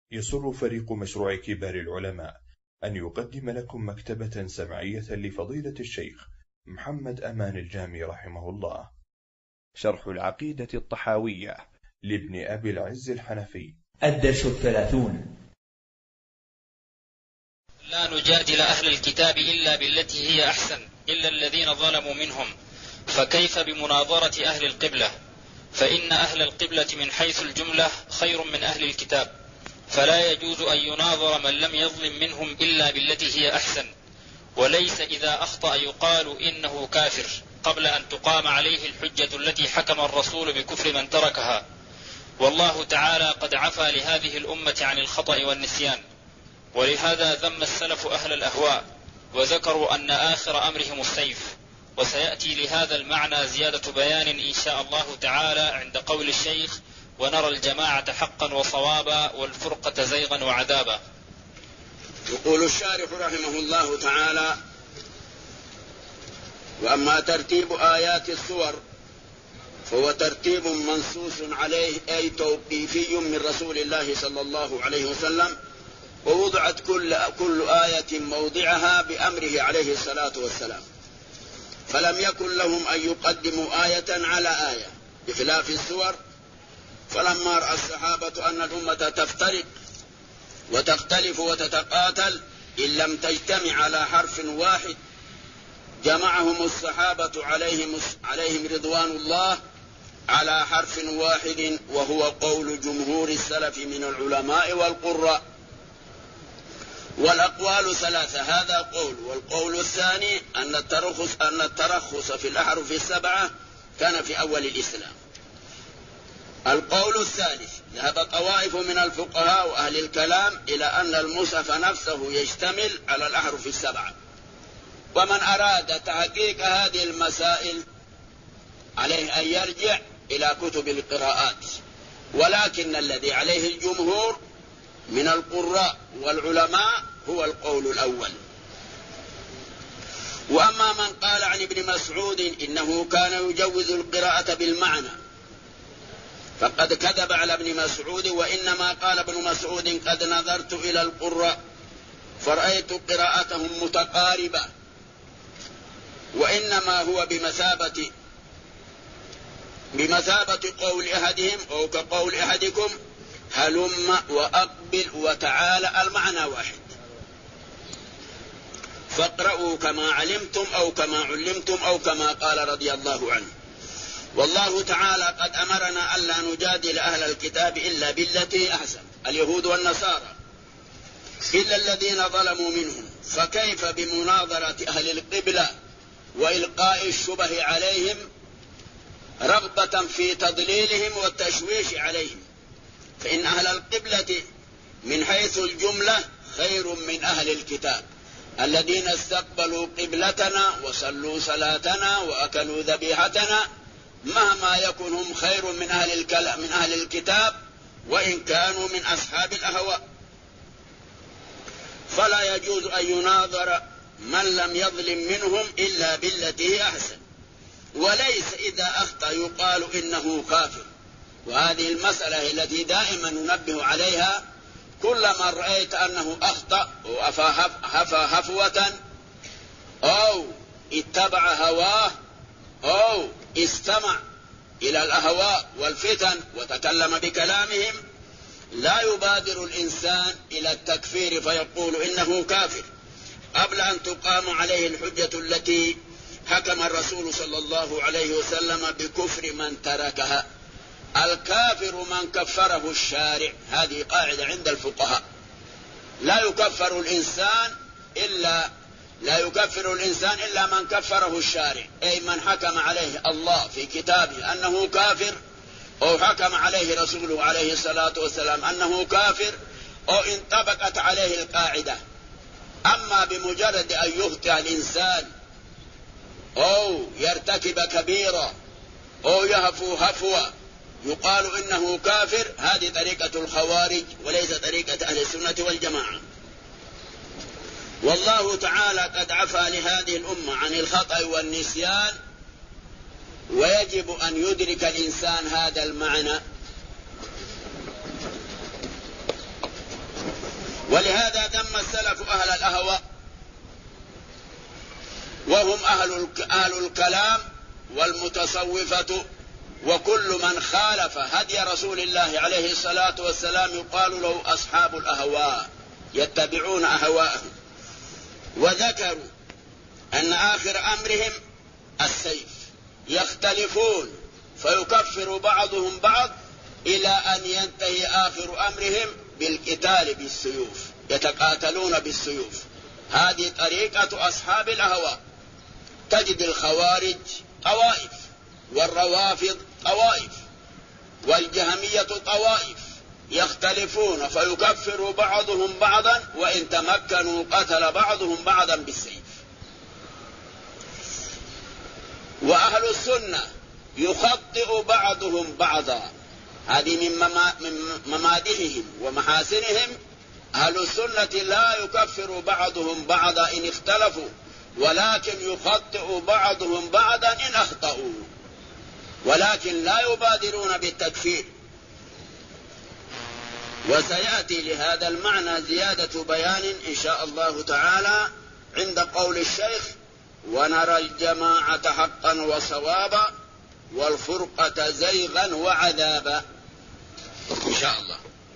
يسر فريق مشروع كبار العلماء أن يقدم لكم مكتبة سمعية لفضيلة الشيخ محمد أمان الجامي رحمه الله، شرح العقيدة الطحاوية لابن أبي العز الحنفي. الدرس 30. لا نجادل أهل الكتاب إلا بالتي هي أحسن إلا الذين ظلموا منهم، فكيف بمناظرة أهل القبلة؟ فإن أهل القبلة من حيث الجملة خير من أهل الكتاب، فلا يجوز أن يناظر من لم يظلم منهم إلا بالتي هي أحسن. وليس إذا أخطأ يقال إنه كافر قبل أن تقام عليه الحجة التي حكم الرسول بكفر من تركها. والله تعالى قد عفى لهذه الأمة عن الخطأ والنسيان، ولهذا ذم السلف أهل الأهواء وذكروا أن آخر أمرهم السيف. وسيأتي لهذا المعنى زيادة بيان إن شاء الله تعالى عند قول الشيخ: ونرى الجماعة حقا وصوابا والفرقة زيغا وعذابا. يقول الشارح رحمه الله تعالى: وأما ترتيب آيات السور فهو ترتيب منصوص عليه، أي توقيفي من رسول الله صلى الله عليه وسلم، ووضعت كل آية موضعها بأمره عليه الصلاة والسلام، فلم يكن لهم أن يقدموا آية على آية بخلاف السور. فلما رأى الصحابة أن الأمة تفترق وتختلف وتتقاتل إن لم تجتمع على حرف واحد، جمعهم الصحابة عليهم رضوان الله على حرف واحد، وهو قول جمهور السلف من العلماء والقراء. والأقوال ثلاثة، هذا قول. والقول الثاني أن الترخص في الأحرف السبعة كان في أول الإسلام. القول الثالث ذهب طوائف من الفقهاء وأهل الكلام إلى أن المصحف نفسه يشتمل على الأحرف السبعة، ومن أراد تحقيق هذه المسائل عليه أن يرجع إلى كتب القراءات، ولكن الذي عليه الجمهور من القراء والعلماء هو القول الأول. وأما من قال عن ابن مسعود إنه كان يجوز القراءة بالمعنى فقد كذب على ابن مسعود، وإنما قال ابن مسعود: قد نظرت إلى القراء فرأيت قراءتهم متقاربة، وإنما هو بمثابة قول أحدهم أو كقول أحدكم: هلم وأقبل وتعالى، المعنى واحد، فاقرأوا كما علمتم أو كما علمتم أو كما قال رضي الله عنه. والله تعالى قد أمرنا ألا نجادل أهل الكتاب إلا بالتي أحسن، اليهود والنصارى، إلا الذين ظلموا منهم، فكيف بمناظرة أهل القبلة وإلقاء الشبه عليهم رغبة في تضليلهم والتشويش عليهم؟ فإن أهل القبلة من حيث الجملة خير من أهل الكتاب الذين استقبلوا قبلتنا وصلوا صلاتنا وأكلوا ذبيحتنا، مهما يكن هم خير من أهل الكتاب وإن كانوا من أصحاب الأهواء. فلا يجوز أن يناظر من لم يظلم منهم إلا بالتي هي أحسن. وليس إذا أخطأ يقال إنه كافر، وهذه المسألة التي دائما ننبه عليها. كل من رأيت أنه أخطأ وهفى هفوة أو اتبع هواه أو استمع إلى الأهواء والفتن وتكلم بكلامهم، لا يبادر الإنسان إلى التكفير فيقول إنه كافر قبل أن تقام عليه الحجة التي حكم الرسول صلى الله عليه وسلم بكفر من تركها. الكافر من كفره الشارع، هذه قاعدة عند الفقهاء. لا يكفر الإنسان إلا من كفره الشارع، أي من حكم عليه الله في كتابه أنه كافر، أو حكم عليه رسوله عليه الصلاة والسلام أنه كافر، أو انطبقت عليه القاعدة. أما بمجرد أن يخطئ الإنسان أو يرتكب كبيرة أو يهفو هفوة يقال إنه كافر، هذه طريقة الخوارج وليس طريقة أهل السنة والجماعة. والله تعالى قد عفى لهذه الأمة عن الخطأ والنسيان، ويجب أن يدرك الإنسان هذا المعنى. ولهذا ذم السلف أهل الأهواء، وهم أهل الكلام والمتصوفة، وكل من خالف هدي رسول الله عليه الصلاة والسلام يقال له أصحاب الأهواء، يتبعون أهواءهم. وذكروا أن آخر أمرهم السيف، يختلفون فيكفر بعضهم بعض إلى أن ينتهي آخر أمرهم بالقتال بالسيوف، يتقاتلون بالسيوف. هذه طريقة أصحاب الأهواء. تجد الخوارج طوائف، والروافض طوائف، والجهمية طوائف، يختلفون فيكفر بعضهم بعضا، وإن تمكنوا قتل بعضهم بعضا بالسيف. وأهل السنة يخطئ بعضهم بعضا، هذه من ممادحهم ومحاسنهم. أهل السنة لا يكفر بعضهم بعضا إن اختلفوا، ولكن يخطئ بعضهم بعضا إن أخطأوا، ولكن لا يبادرون بالتكفير. وسيأتي لهذا المعنى زيادة بيان إن شاء الله تعالى عند قول الشيخ: ونرى الجماعة حقا وصوابا والفرقة زيغا وعذابا، إن شاء الله.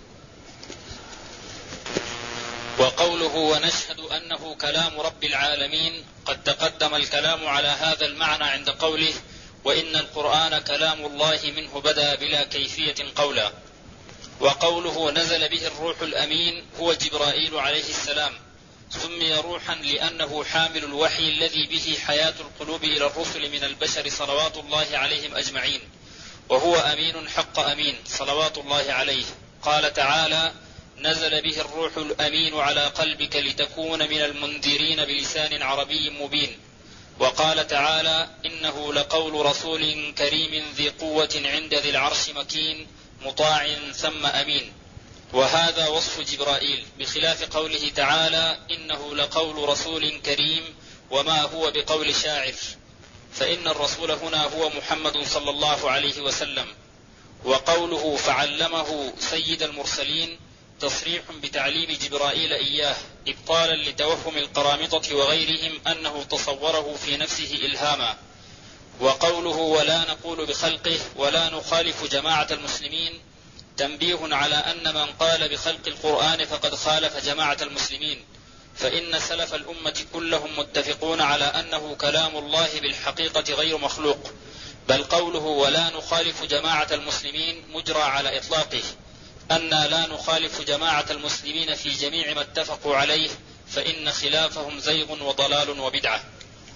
وقوله ونشهد أنه كلام رب العالمين، قد تقدم الكلام على هذا المعنى عند قوله: وإن القرآن كلام الله منه بدأ بلا كيفية قولا. وقوله نزل به الروح الأمين هو جبرائيل عليه السلام، سمي روحا لأنه حامل الوحي الذي به حياة القلوب إلى الرسل من البشر صلوات الله عليهم أجمعين، وهو أمين حق أمين صلوات الله عليه. قال تعالى: نزل به الروح الأمين على قلبك لتكون من المنذرين بلسان عربي مبين. وقال تعالى: إنه لقول رسول كريم ذي قوة عند ذي العرش مكين مطاع ثم أمين. وهذا وصف جبرائيل، بخلاف قوله تعالى: إنه لقول رسول كريم، وما هو بقول شاعر، فإن الرسول هنا هو محمد صلى الله عليه وسلم. وقوله فعلمه سيد المرسلين تصريح بتعليم جبرائيل إياه، إبطالا لتوهم القرامطة وغيرهم أنه تصوره في نفسه إلهاما. وقوله ولا نقول بخلقه ولا نخالف جماعة المسلمين، تنبيه على أن من قال بخلق القرآن فقد خالف جماعة المسلمين، فإن سلف الأمة كلهم متفقون على أنه كلام الله بالحقيقة غير مخلوق، بل قوله ولا نخالف جماعة المسلمين مجرى على إطلاقه، أننا لا نخالف جماعة المسلمين في جميع ما اتفقوا عليه، فإن خلافهم زيغ وضلال وبدعة.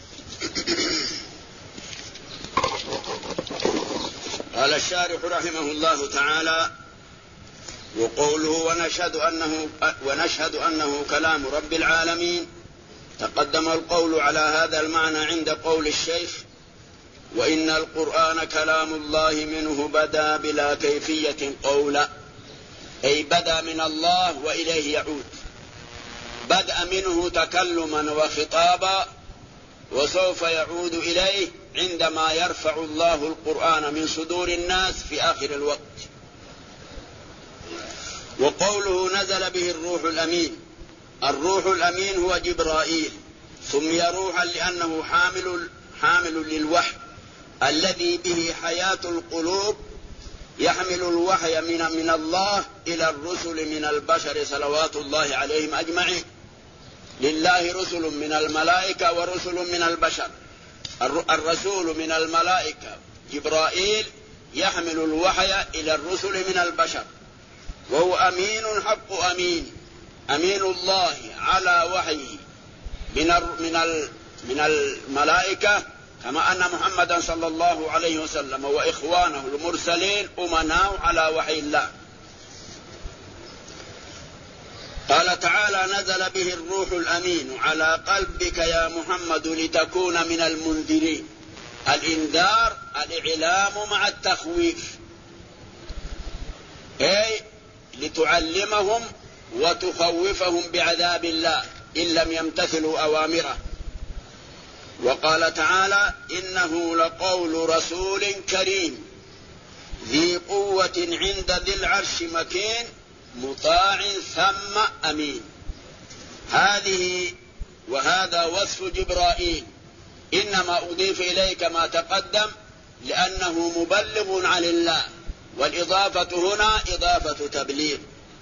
قال الشارح رحمه الله تعالى: وقوله ونشهد أنه كلام رب العالمين، تقدم القول على هذا المعنى عند قول الشيخ: وإن القرآن كلام الله منه بدا بلا كيفية قولا، أي بدا من الله وإليه يعود، بدأ منه تكلما وخطابا، وسوف يعود إليه عندما يرفع الله القرآن من صدور الناس في آخر الوقت. وقوله نزل به الروح الأمين، الروح الأمين هو جبرائيل، سمي روحا لأنه حامل للوحي الذي به حياة القلوب، يحمل الوحي من الله إلى الرسل من البشر صلوات الله عليهم أجمعين. لله رسل من الملائكة ورسل من البشر. الرسول من الملائكة جبرائيل يحمل الوحي إلى الرسل من البشر، وهو أمين حق أمين، أمين الله على وحيه من الملائكة، كما أن محمدا صلى الله عليه وسلم وإخوانه المرسلين أمناء على وحي الله. قال تعالى: نزل به الروح الأمين على قلبك يا محمد لتكون من المنذرين. الإنذار الإعلام مع التخويف، أي لتعلمهم وتخوفهم بعذاب الله إن لم يمتثلوا أوامره. وقال تعالى: إنه لقول رسول كريم ذي قوة عند ذي العرش مكين مطاع ثم أمين. وهذا وصف جبرائيل، إنما أضيف إليه كما تقدم لأنه مبلغ عن الله، والإضافة هنا إضافة تبليغ.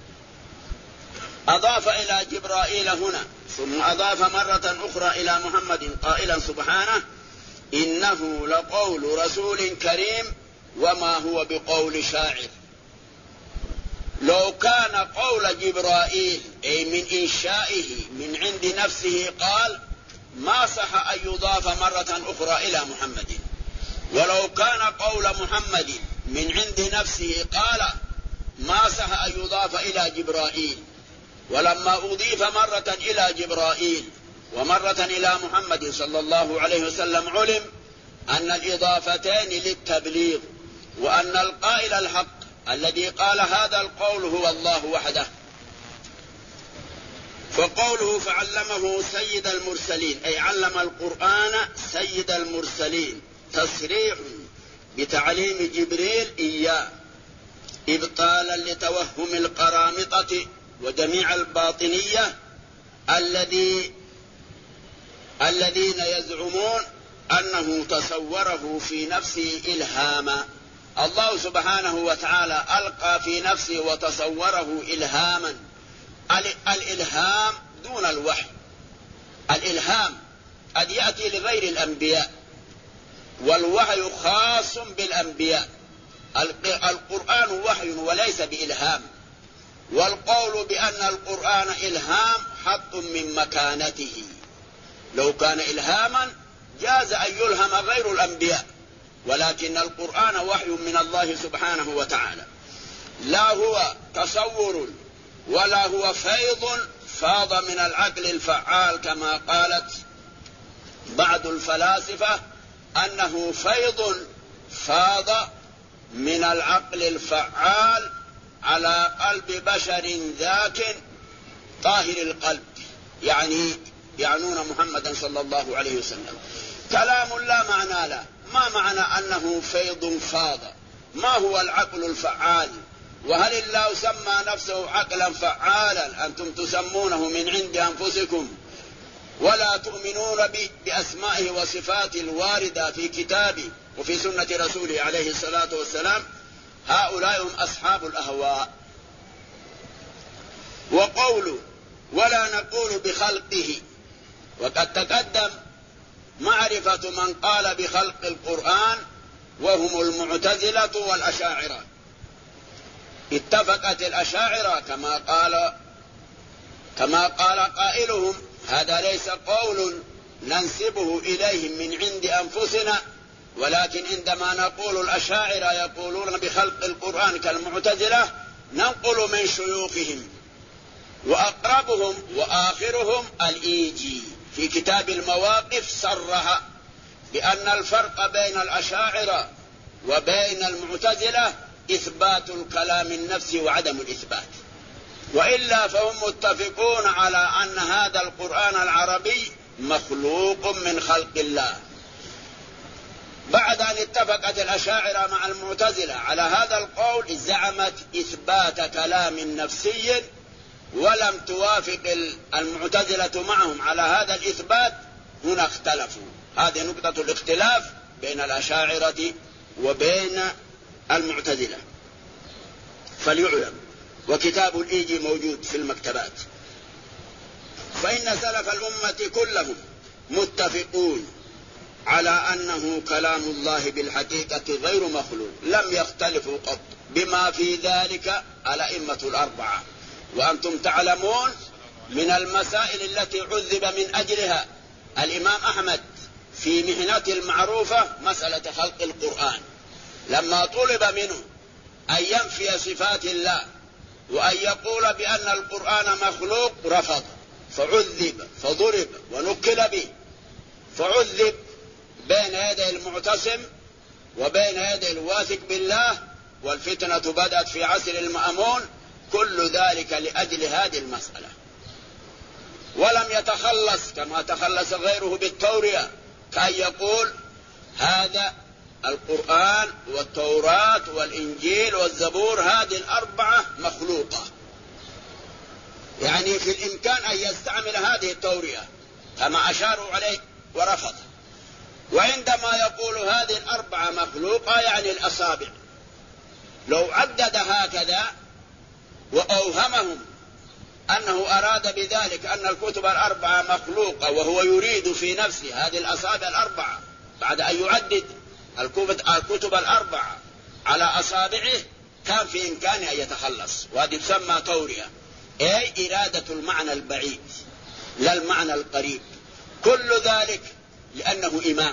أضاف إلى جبرائيل هنا، ثم أضاف مرة أخرى إلى محمد قائلا سبحانه: إنه لقول رسول كريم وما هو بقول شاعر. لو كان قول جبرائيل أي من إنشائه من عند نفسه قال، ما صح أن يضاف مرة أخرى إلى محمد. ولو كان قول محمد من عند نفسه قال، ما صح أن يضاف إلى جبرائيل. ولما أضيف مرة إلى جبرائيل ومرة إلى محمد صلى الله عليه وسلم، علم أن الإضافتين للتبليغ، وأن القائل الحق الذي قال هذا القول هو الله وحده. فقوله فعلمه سيد المرسلين، أي علم القرآن سيد المرسلين، تصريح بتعليم جبريل إياه إبطالا لتوهم القرامطة وجميع الباطنية الذين يزعمون أنه تصوره في نفسه إلهاما. الله سبحانه وتعالى ألقى في نفسه وتصوره إلهاما. الإلهام دون الوحي. الإلهام قد يأتي لغير الأنبياء، والوحي خاص بالأنبياء. القرآن وحي وليس بإلهام، والقول بأن القرآن إلهام حط من مكانته. لو كان إلهاما جاز أن يلهم غير الأنبياء، ولكن القرآن وحي من الله سبحانه وتعالى، لا هو تصور ولا هو فيض فاض من العقل الفعال كما قالت بعض الفلاسفة، أنه فيض فاض من العقل الفعال على قلب بشر ذاك طاهر القلب، يعنون محمدا صلى الله عليه وسلم. كلام لا معنى له. ما معنى أنه فيض فاض؟ ما هو العقل الفعال؟ وهل الله سمى نفسه عقلا فعالا أنتم تسمونه من عند أنفسكم ولا تؤمنون بأسمائه وصفاته الواردة في كتابه وفي سنة رسوله عليه الصلاة والسلام؟ هؤلاء هم أصحاب الأهواء. وقوله ولا نقول بخلقه، وقد تقدم معرفة من قال بخلق القرآن وهم المعتزلة والأشاعرة. اتفقت الأشاعرة كما قال قائلهم: هذا ليس قول ننسبه إليهم من عند أنفسنا، ولكن عندما نقول الأشاعرة يقولون بخلق القرآن كالمعتزلة ننقل من شيوخهم. وأقربهم وآخرهم الإيجي في كتاب المواقف صرح بأن الفرق بين الأشاعرة وبين المعتزلة إثبات الكلام النفسي وعدم الإثبات، وإلا فهم متفقون على أن هذا القرآن العربي مخلوق من خلق الله. بعد أن اتفقت الأشاعرة مع المعتزلة على هذا القول زعمت إثبات كلام نفسي، ولم توافق المعتزلة معهم على هذا الإثبات. هنا اختلفوا. هذه نقطة الاختلاف بين الأشاعرة وبين المعتزلة. فليعلم، وكتاب الإيجي موجود في المكتبات. فإن سلف الأمة كلهم متفقون على أنه كلام الله بالحقيقة غير مخلوق، لم يختلفوا قط، بما في ذلك الأئمة الأربعة. وأنتم تعلمون من المسائل التي عذب من أجلها الإمام أحمد في محنته المعروفة مسألة خلق القرآن، لما طلب منه أن ينفي صفات الله وأن يقول بأن القرآن مخلوق رفض، فعذب فضرب ونكل به، فعذب بين يدي المعتصم وبين يدي الواثق بالله، والفتنة بدأت في عصر المأمون. كل ذلك لأجل هذه المسألة، ولم يتخلص كما تخلص غيره بالتورية، كأن يقول هذا القرآن والتوراة والإنجيل والزبور هذه الأربعة مخلوقة، يعني في الإمكان أن يستعمل هذه التورية كما أشاروا عليه ورفض. وعندما يقول هذه الأربعة مخلوقة يعني الأصابع، لو عدد هكذا وأوهمهم أنه أراد بذلك أن الكتب الأربعة مخلوقة وهو يريد في نفسه هذه الأصابع الأربعة بعد أن يعدد الكتب الأربعة على أصابعه كان في إمكانه أن يتخلص، وهذه تسمى تورية، أي إرادة المعنى البعيد لا المعنى القريب. كل ذلك لأنه إمام.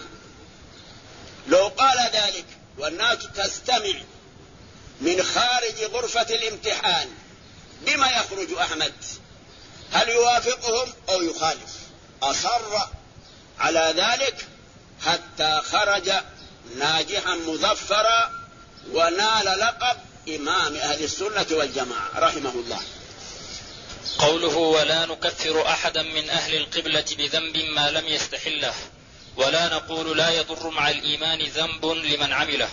لو قال ذلك والناس تستمع من خارج غرفة الامتحان بما يخرج أحمد، هل يوافقهم أو يخالف؟ أصر على ذلك حتى خرج ناجحا مظفرا ونال لقب إمام أهل السنة والجماعة رحمه الله. قوله ولا نكفر أحدا من أهل القبلة بذنب ما لم يستحله، ولا نقول لا يضر مع الإيمان ذنب لمن عمله.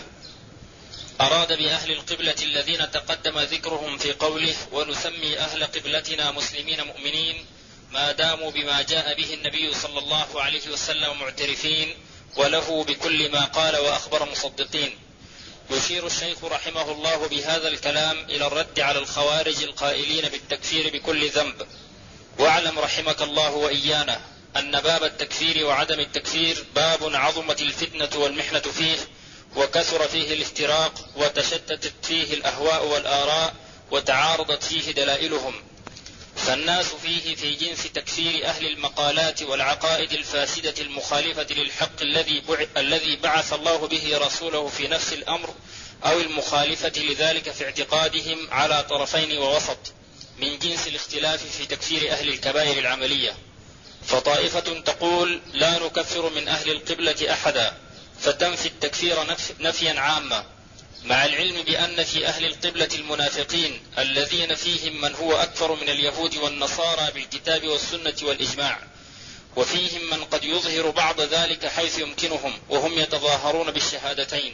أراد بأهل القبلة الذين تقدم ذكرهم في قوله ونسمي أهل قبلتنا مسلمين مؤمنين ما داموا بما جاء به النبي صلى الله عليه وسلم معترفين وله بكل ما قال وأخبر مصدقين. يشير الشيخ رحمه الله بهذا الكلام إلى الرد على الخوارج القائلين بالتكفير بكل ذنب. واعلم رحمك الله وإيانا أن باب التكفير وعدم التكفير باب عظمت الفتنة والمحنة فيه، وكثر فيه الافتراق، وتشتتت فيه الأهواء والآراء، وتعارضت فيه دلائلهم. فالناس فيه في جنس تكفير أهل المقالات والعقائد الفاسدة المخالفة للحق الذي بعث الله به رسوله في نفس الأمر، أو المخالفة لذلك في اعتقادهم على طرفين ووسط، من جنس الاختلاف في تكفير أهل الكبائر العملية. فطائفة تقول لا نكفر من أهل القبلة أحدا، فتنفي التكفير نفيا عاما، مع العلم بأن في أهل القبلة المنافقين الذين فيهم من هو أكثر من اليهود والنصارى بالكتاب والسنة والإجماع، وفيهم من قد يظهر بعض ذلك حيث يمكنهم وهم يتظاهرون بالشهادتين.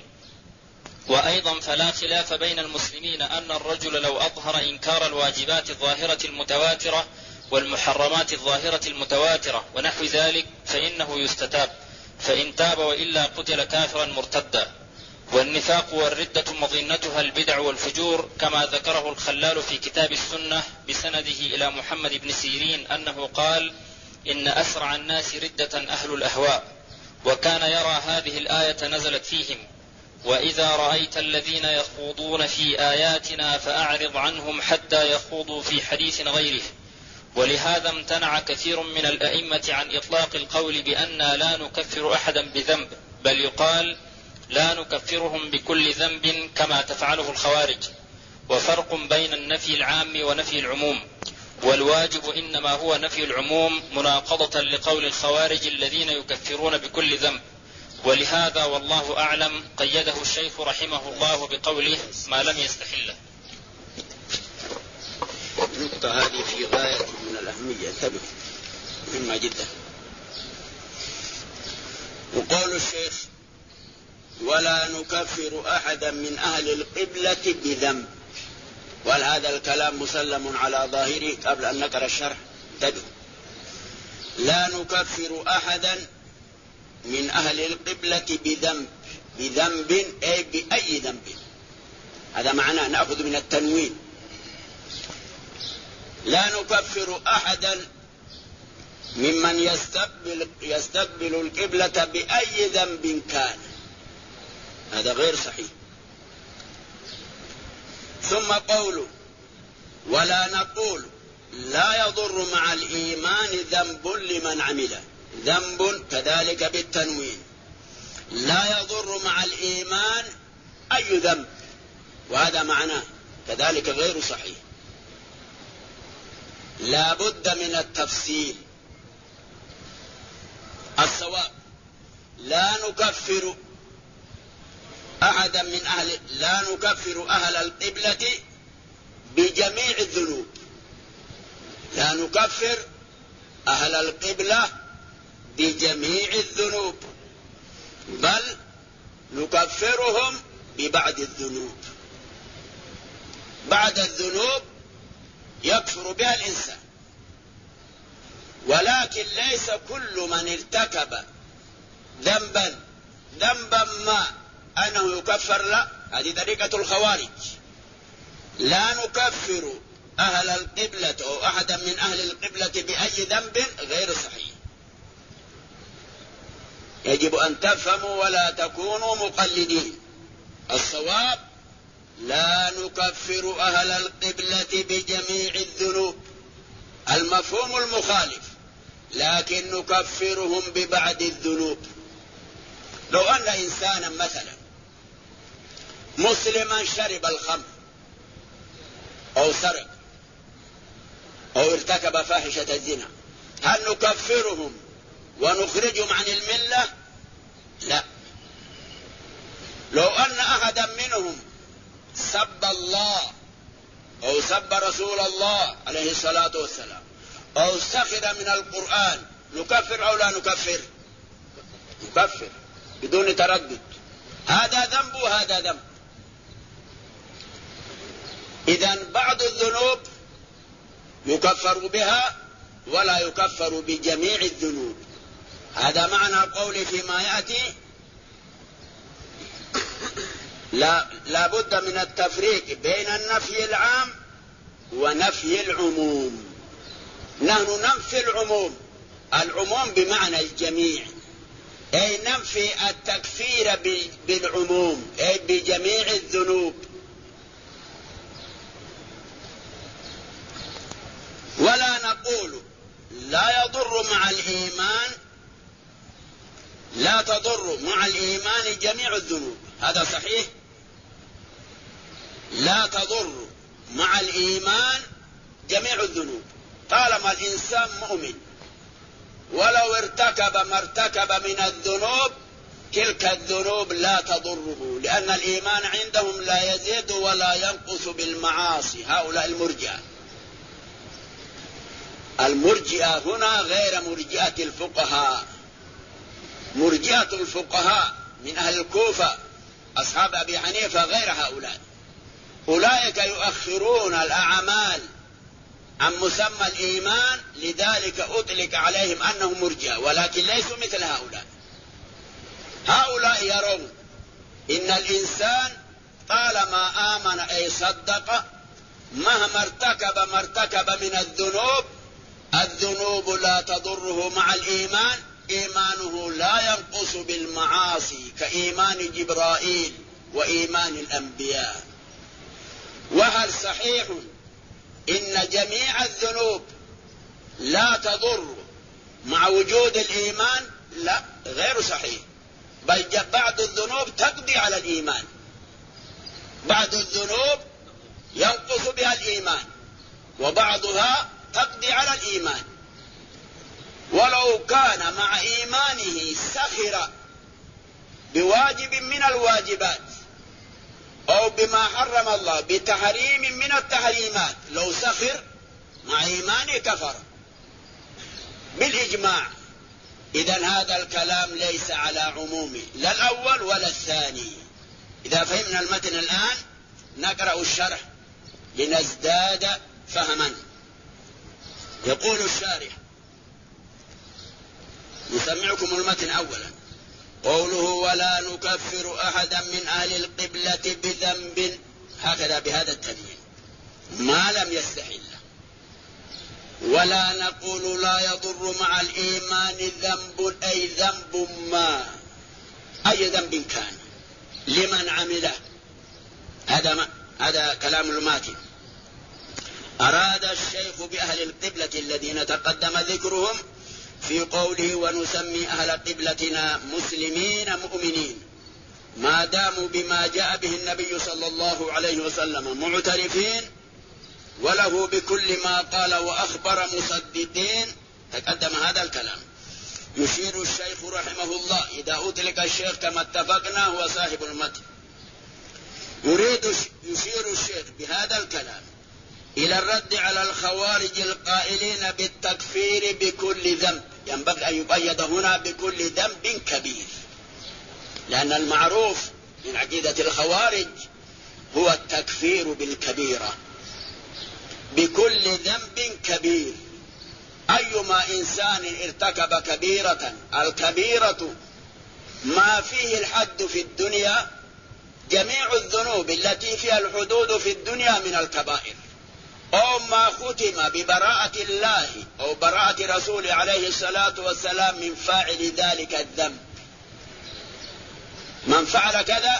وأيضا فلا خلاف بين المسلمين أن الرجل لو أظهر إنكار الواجبات الظاهرة المتواترة والمحرمات الظاهرة المتواترة ونحو ذلك فإنه يستتاب، فإن تاب وإلا قتل كافرا مرتدا. والنفاق والردة مظنتها البدع والفجور، كما ذكره الخلال في كتاب السنة بسنده إلى محمد بن سيرين أنه قال إن أسرع الناس ردة أهل الأهواء، وكان يرى هذه الآية نزلت فيهم وإذا رأيت الذين يخوضون في آياتنا فأعرض عنهم حتى يخوضوا في حديث غيره. ولهذا امتنع كثير من الأئمة عن إطلاق القول بأننا لا نكفر أحدا بذنب، بل يقال لا نكفرهم بكل ذنب كما تفعله الخوارج. وفرق بين النفي العام ونفي العموم، والواجب إنما هو نفي العموم مناقضة لقول الخوارج الذين يكفرون بكل ذنب. ولهذا والله أعلم قيده الشيخ رحمه الله بقوله ما لم يستحله. النقطة هذه في غاية من الأهمية، انتبه، مهمة جدا. وقول الشيخ ولا نكفر أحدا من أهل القبلة بذنب، وهذا الكلام مسلم على ظاهره قبل أن نقرأ الشرح. انتبه، لا نكفر أحدا من أهل القبلة بذنب أي بأي ذنب، هذا معناه نأخذ من التنوين. لا نكفر أحدا ممن يستقبل القبلة بأي ذنب كان، هذا غير صحيح. ثم قوله ولا نقول لا يضر مع الإيمان ذنب لمن عمله، ذنب كذلك بالتنوين، لا يضر مع الإيمان أي ذنب، وهذا معناه كذلك غير صحيح. لا بد من التفصيل. الصواب لا نكفر أحدا من لا نكفر أهل القبلة بجميع الذنوب، لا نكفر أهل القبلة بجميع الذنوب، بل نكفرهم ببعض الذنوب. بعد الذنوب يكفر بها الإنسان، ولكن ليس كل من ارتكب ذنبا ما أنه يكفر، لا، هذه طريقة الخوارج. لا نكفر أهل القبلة أو أحدا من أهل القبلة بأي ذنب غير صحيح. يجب أن تفهموا ولا تكونوا مقلدين. الصواب لا نكفر أهل القبلة بجميع الذنوب، المفهوم المخالف، لكن نكفرهم ببعض الذنوب. لو أن إنسانا مثلا مسلما شرب الخمر أو سرق أو ارتكب فاحشة الزنا، هل نكفرهم ونخرجهم عن الملة؟ لا. لو أن أحدا منهم سب الله أو سب رسول الله عليه الصلاة والسلام أو سخر من القرآن، نكفر أو لا نكفر؟ نكفر بدون تردد. هذا ذنب وهذا ذنب. إذن بعض الذنوب يكفر بها ولا يكفر بجميع الذنوب. هذا معنى قولي فيما يأتي. لا بد من التفريق بين النفي العام ونفي العموم. نحن ننفي العموم بمعنى الجميع، أي ننفي التكفير بالعموم، أي بجميع الذنوب. ولا نقول لا يضر مع الإيمان، لا تضر مع الإيمان جميع الذنوب، هذا صحيح. لا تضر مع الإيمان جميع الذنوب طالما الإنسان مؤمن، ولو ارتكب ما ارتكب من الذنوب تلك الذنوب لا تضره، لأن الإيمان عندهم لا يزيد ولا ينقص بالمعاصي. هؤلاء المرجئة هنا غير مرجئة الفقهاء. مرجئة الفقهاء من أهل الكوفة أصحاب أبي حنيفة غير هؤلاء. أولئك يؤخرون الأعمال عن مسمى الإيمان، لذلك أطلق عليهم أنهم مرجئة، ولكن ليسوا مثل هؤلاء. هؤلاء يرون إن الإنسان طالما آمن أي صدق، مهما ارتكب ما ارتكب من الذنوب لا تضره مع الإيمان. إيمانه لا ينقص بالمعاصي كإيمان جبرائيل وإيمان الأنبياء. وهل صحيح إن جميع الذنوب لا تضر مع وجود الإيمان؟ لا، غير صحيح. بل بعض الذنوب تقضي على الإيمان، بعض الذنوب ينقص بها الإيمان، وبعضها تقضي على الإيمان. ولو كان مع إيمانه سخر بواجب من الواجبات أو بما حرم الله بتحريم من التحريمات، لو سخر مع إيمانه كفر بالإجماع. إذن هذا الكلام ليس على عمومه، لا الأول ولا الثاني. إذا فهمنا المتن الآن نقرأ الشرح لنزداد فهما. يقول الشارح، نسمعكم المتن أولا. قوله ولا نكفر أحدا من أهل القبلة بذنب، هكذا بهذا التنوين، ما لم يستحل. ولا نقول لا يضر مع الإيمان ذنب، أي ذنب ما، أي ذنب كان لمن عمله. هذا كلام الماتن. أراد الشيخ بأهل القبلة الذين تقدم ذكرهم في قوله ونسمي أهل قبلتنا مسلمين مؤمنين ما داموا بما جاء به النبي صلى الله عليه وسلم معترفين، وله بكل ما قال وأخبر مصدقين. تقدم هذا الكلام. يشير الشيخ رحمه الله، إذا أطلق الشيخ كما اتفقنا هو صاحب المتن، يشير الشيخ بهذا الكلام إلى الرد على الخوارج القائلين بالتكفير بكل ذنب. ينبغي أن يقيد هنا بكل ذنب كبير، لأن المعروف من عقيدة الخوارج هو التكفير بالكبيرة، بكل ذنب كبير. أيما إنسان ارتكب كبيرة، الكبيرة ما فيه الحد في الدنيا، جميع الذنوب التي فيها الحدود في الدنيا من الكبائر، أو ما ختم ببراءة الله أو براءة رسوله عليه الصلاة والسلام من فاعل ذلك الذنب. من فعل كذا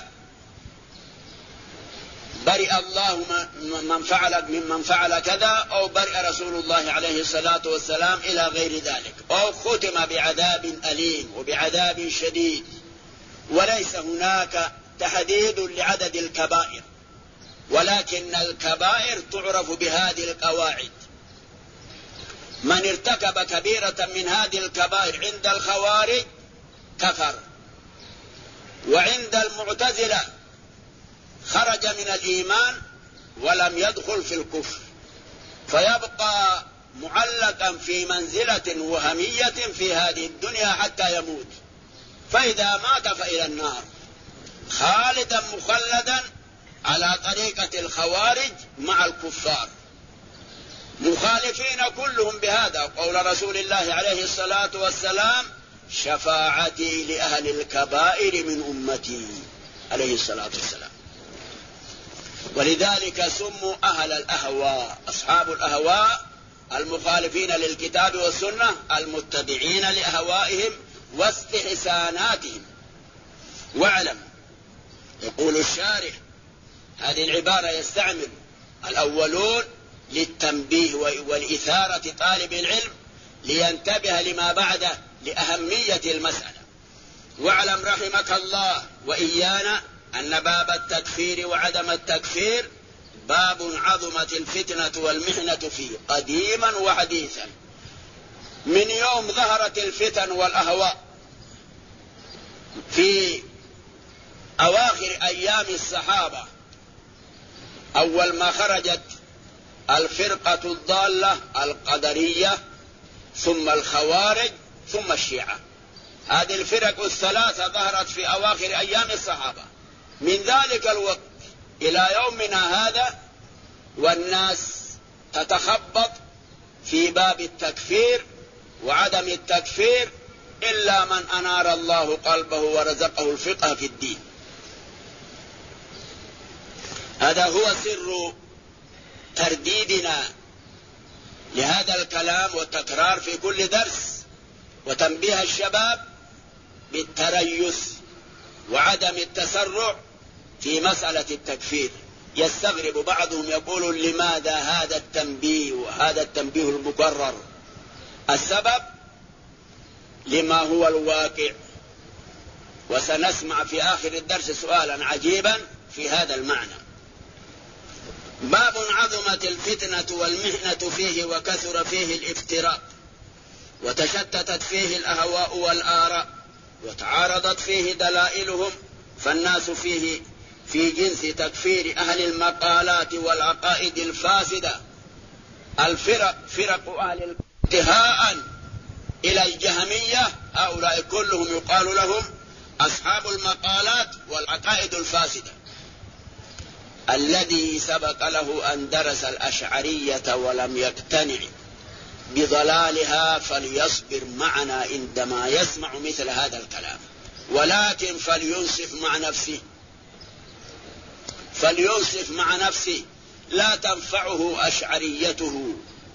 برئ الله ممن فعل كذا، أو برئ رسول الله عليه الصلاة والسلام إلى غير ذلك، أو ختم بعذاب أليم وبعذاب شديد. وليس هناك تحديد لعدد الكبائر، ولكن الكبائر تعرف بهذه القواعد. من ارتكب كبيرة من هذه الكبائر عند الخوارج كفر، وعند المعتزلة خرج من الإيمان ولم يدخل في الكفر، فيبقى معلقا في منزلة وهمية في هذه الدنيا حتى يموت، فإذا مات فإلى النار خالدا مخلدا على طريقة الخوارج مع الكفار، مخالفين كلهم بهذا قول رسول الله عليه الصلاة والسلام: شفاعتي لأهل الكبائر من أمتي عليه الصلاة والسلام. ولذلك سموا أهل الأهواء، أصحاب الأهواء المخالفين للكتاب والسنة، المتبعين لأهوائهم واستحساناتهم. واعلم، يقول الشارح هذه العبارة يستعمل الأولون للتنبيه والإثارة طالب العلم لينتبه لما بعده لأهمية المسألة. واعلم رحمك الله وإيانا أن باب التكفير وعدم التكفير باب عظمت الفتنة والمحنة فيه قديما وحديثا. من يوم ظهرت الفتن والأهواء في أواخر أيام الصحابة، أول ما خرجت الفرقة الضالة القدرية، ثم الخوارج، ثم الشيعة. هذه الفرق الثلاثة ظهرت في أواخر أيام الصحابة. من ذلك الوقت إلى يومنا هذا والناس تتخبط في باب التكفير وعدم التكفير إلا من أنار الله قلبه ورزقه الفقه في الدين. هذا هو سر ترديدنا لهذا الكلام والتكرار في كل درس، وتنبيه الشباب بالتريث وعدم التسرع في مسألة التكفير. يستغرب بعضهم يقول: لماذا هذا التنبيه وهذا التنبيه المكرر؟ السبب لما هو الواقع، وسنسمع في آخر الدرس سؤالا عجيبا في هذا المعنى. باب عظمت الفتنة والمحنة فيه وكثر فيه الافتراء، وتشتتت فيه الأهواء والآراء، وتعارضت فيه دلائلهم، فالناس فيه في جنس تكفير أهل المقالات والعقائد الفاسدة. فرق أهل انتهاء إلى الجهمية، هؤلاء كلهم يقال لهم أصحاب المقالات والعقائد الفاسدة. الذي سبق له أن درس الأشعرية ولم يقتنع بضلالها فليصبر معنا عندما يسمع مثل هذا الكلام، ولكن فلينصف مع نفسه، لا تنفعه أشعريته،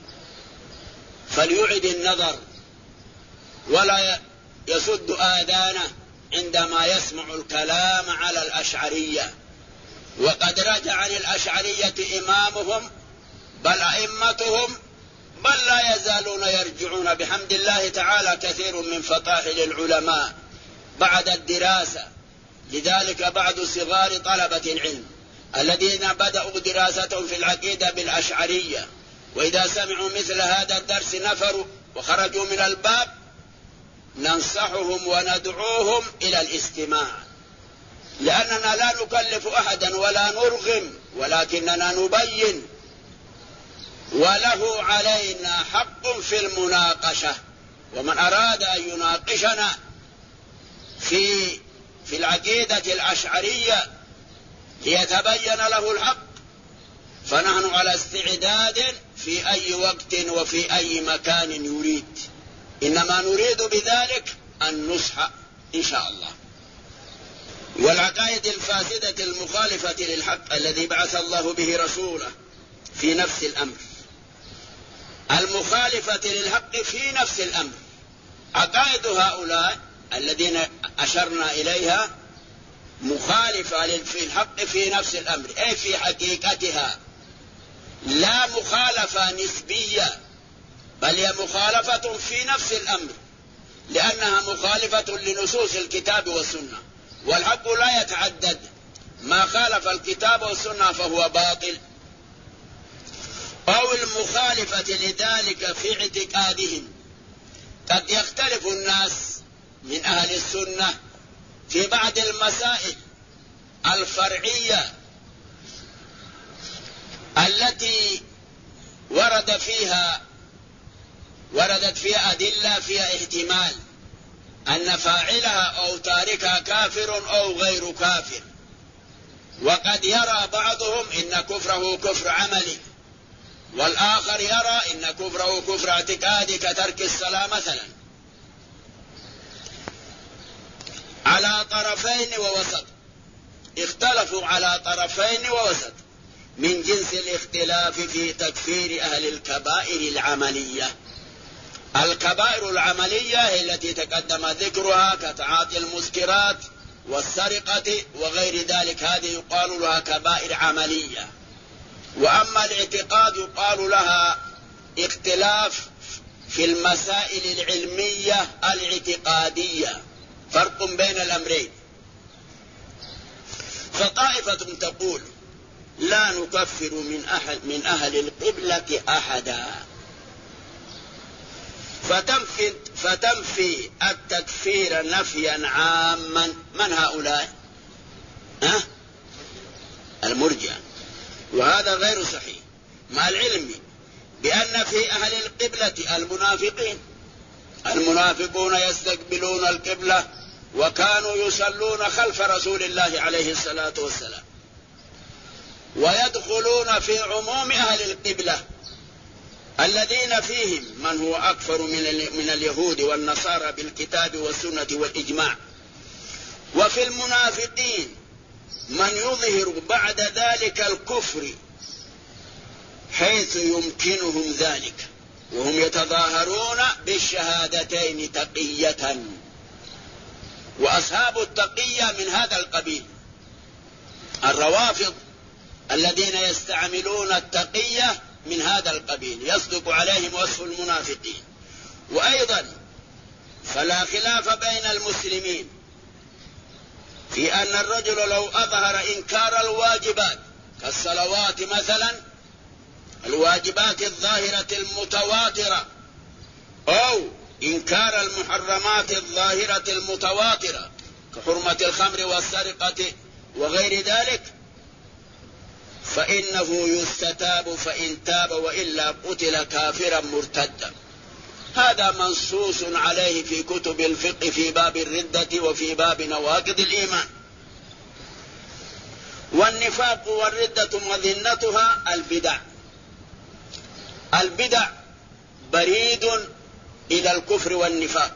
فليعد النظر ولا يسد آذانه عندما يسمع الكلام على الأشعرية. وقد رجع عن الأشعرية إمامهم بل أئمتهم، بل لا يزالون يرجعون بحمد الله تعالى كثير من فطاحل العلماء بعد الدراسة. لذلك بعض صغار طلبة العلم الذين بدأوا دراستهم في العقيدة بالأشعرية وإذا سمعوا مثل هذا الدرس نفروا وخرجوا من الباب، ننصحهم وندعوهم إلى الاستماع، لأننا لا نكلف أحدا ولا نرغم، ولكننا نبين، وله علينا حق في المناقشة. ومن أراد أن يناقشنا في العقيدة الأشعرية ليتبين له الحق فنحن على استعداد في أي وقت وفي أي مكان يريد، إنما نريد بذلك النصح إن شاء الله. والعقائد الفاسدة المخالفة للحق الذي بعث الله به رسوله في نفس الأمر، المخالفة للحق في نفس الأمر، عقائد هؤلاء الذين أشرنا إليها مخالفة في الحق في نفس الأمر، أي في حقيقتها، لا مخالفة نسبية، بل هي مخالفة في نفس الأمر، لأنها مخالفة لنصوص الكتاب والسنة، والحق لا يتعدد، ما خالف الكتاب والسنة فهو باطل. أو المخالفة لذلك في اعتقادهم، قد يختلف الناس من أهل السنة في بعض المسائل الفرعية التي وردت فيها أدلة فيها احتمال أن فاعلها أو تاركها كافر أو غير كافر، وقد يرى بعضهم إن كفره كفر عملي، والآخر يرى إن كفره كفر اعتقادي كترك الصلاة مثلا، على طرفين ووسط، اختلفوا على طرفين ووسط من جنس الاختلاف في تكفير أهل الكبائر العملية. الكبائر العملية هي التي تقدم ذكرها كتعاطي المسكرات والسرقة وغير ذلك، هذه يقال لها كبائر عملية. وأما الاعتقاد يقال لها اختلاف في المسائل العلمية الاعتقادية، فرق بين الأمرين. فطائفة تقول لا نكفر من أهل القبلة أحدا، فتنفي التكفير نفيا عاما. من هؤلاء؟ المرجئة. وهذا غير صحيح، مع العلم بأن في أهل القبلة المنافقون يستقبلون القبلة، وكانوا يصلون خلف رسول الله عليه الصلاة والسلام، ويدخلون في عموم أهل القبلة الذين فيهم من هو أكثر من اليهود والنصارى بالكتاب والسنة والإجماع. وفي المنافقين من يظهر بعد ذلك الكفر حيث يمكنهم ذلك، وهم يتظاهرون بالشهادتين تقية، وأصحاب التقية من هذا القبيل. الروافض الذين يستعملون التقية من هذا القبيل يصدق عليهم وصف المنافقين. وأيضا فلا خلاف بين المسلمين في أن الرجل لو أظهر إنكار الواجبات كالصلوات مثلا، الواجبات الظاهرة المتواترة، أو إنكار المحرمات الظاهرة المتواترة كحرمة الخمر والسرقة وغير ذلك، فإنه يستتاب فإن تاب، وإلا قتل كافرا مرتدا. هذا منصوص عليه في كتب الفقه في باب الردة وفي باب نواقض الإيمان. والنفاق والردة مظنتها البدع. البدع بريد إلى الكفر والنفاق.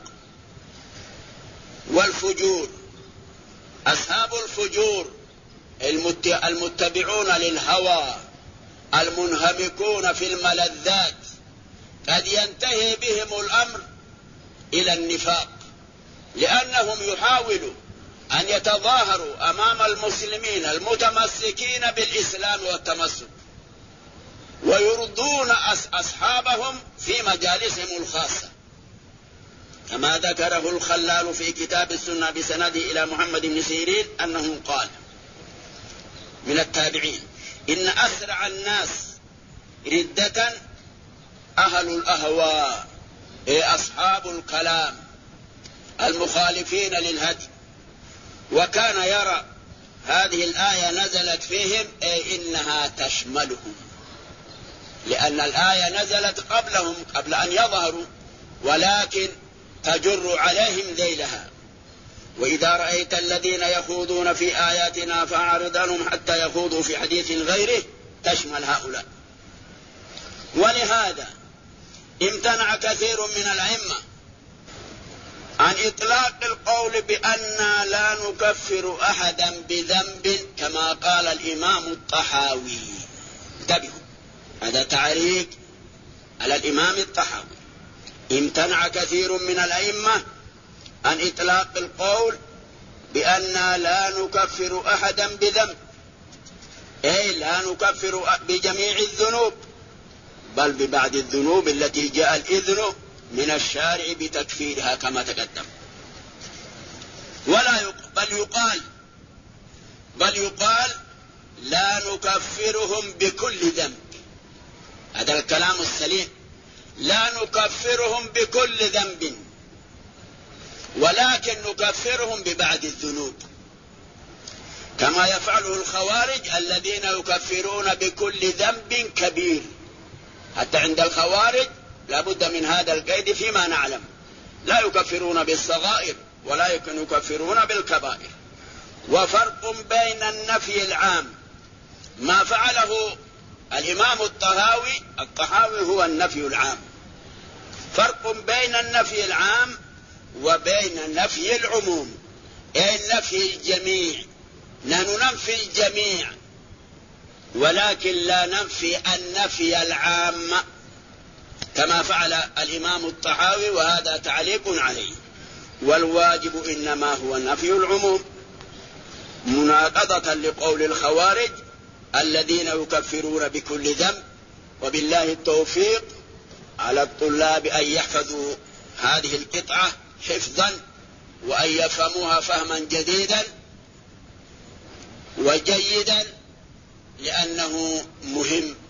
والفجور، أصحاب الفجور المتبعون للهوى المنهمكون في الملذات قد ينتهي بهم الأمر إلى النفاق، لأنهم يحاولوا أن يتظاهروا أمام المسلمين المتمسكين بالإسلام والتمسك، ويرضون أصحابهم في مجالسهم الخاصة، كما ذكره الخلال في كتاب السنة بسنده إلى محمد بن سيرين أنه قال من التابعين: إن أسرع الناس ردة أهل الأهواء، أصحاب الكلام المخالفين للهدي. وكان يرى هذه الآية نزلت فيهم إنها تشملهم، لأن الآية نزلت قبلهم قبل أن يظهروا، ولكن تجر عليهم ذيلها. وإذا رأيت الذين يخوضون في آياتنا فأعرض عنهم حتى يخوضوا في حديث غيره تشمل هؤلاء. ولهذا امتنع كثير من الأئمة عن إطلاق القول بأننا لا نكفر أحدا بذنب كما قال الإمام الطحاوي. انتبهوا، هذا تعريض على الإمام الطحاوي. امتنع كثير من الأئمة عن إطلاق القول بأننا لا نكفر أحدا بذنب، أي لا نكفر بجميع الذنوب، بل ببعض الذنوب التي جاء الإذن من الشارع بتكفيرها كما تقدم. بل يقال لا نكفرهم بكل ذنب. هذا الكلام السليم، لا نكفرهم بكل ذنب، ولكن نكفرهم ببعض الذنوب، كما يفعله الخوارج الذين يكفرون بكل ذنب كبير. حتى عند الخوارج لا بد من هذا القيد فيما نعلم، لا يكفرون بالصغائر ولا يكفرون بالكبائر. وفرق بين النفي العام ما فعله الإمام الطحاوي هو النفي العام. فرق بين النفي العام وبين نفي العموم، أي نفي الجميع. نحن ننفي الجميع ولكن لا ننفي النفي العام كما فعل الإمام الطحاوي، وهذا تعليق عليه. والواجب إنما هو نفي العموم، مناقضة لقول الخوارج الذين يكفرون بكل ذنب. وبالله التوفيق على الطلاب أن يحفظوا هذه القطعة حفظا، وأن يفهموها فهما جديدا وجيدا، لأنه مهم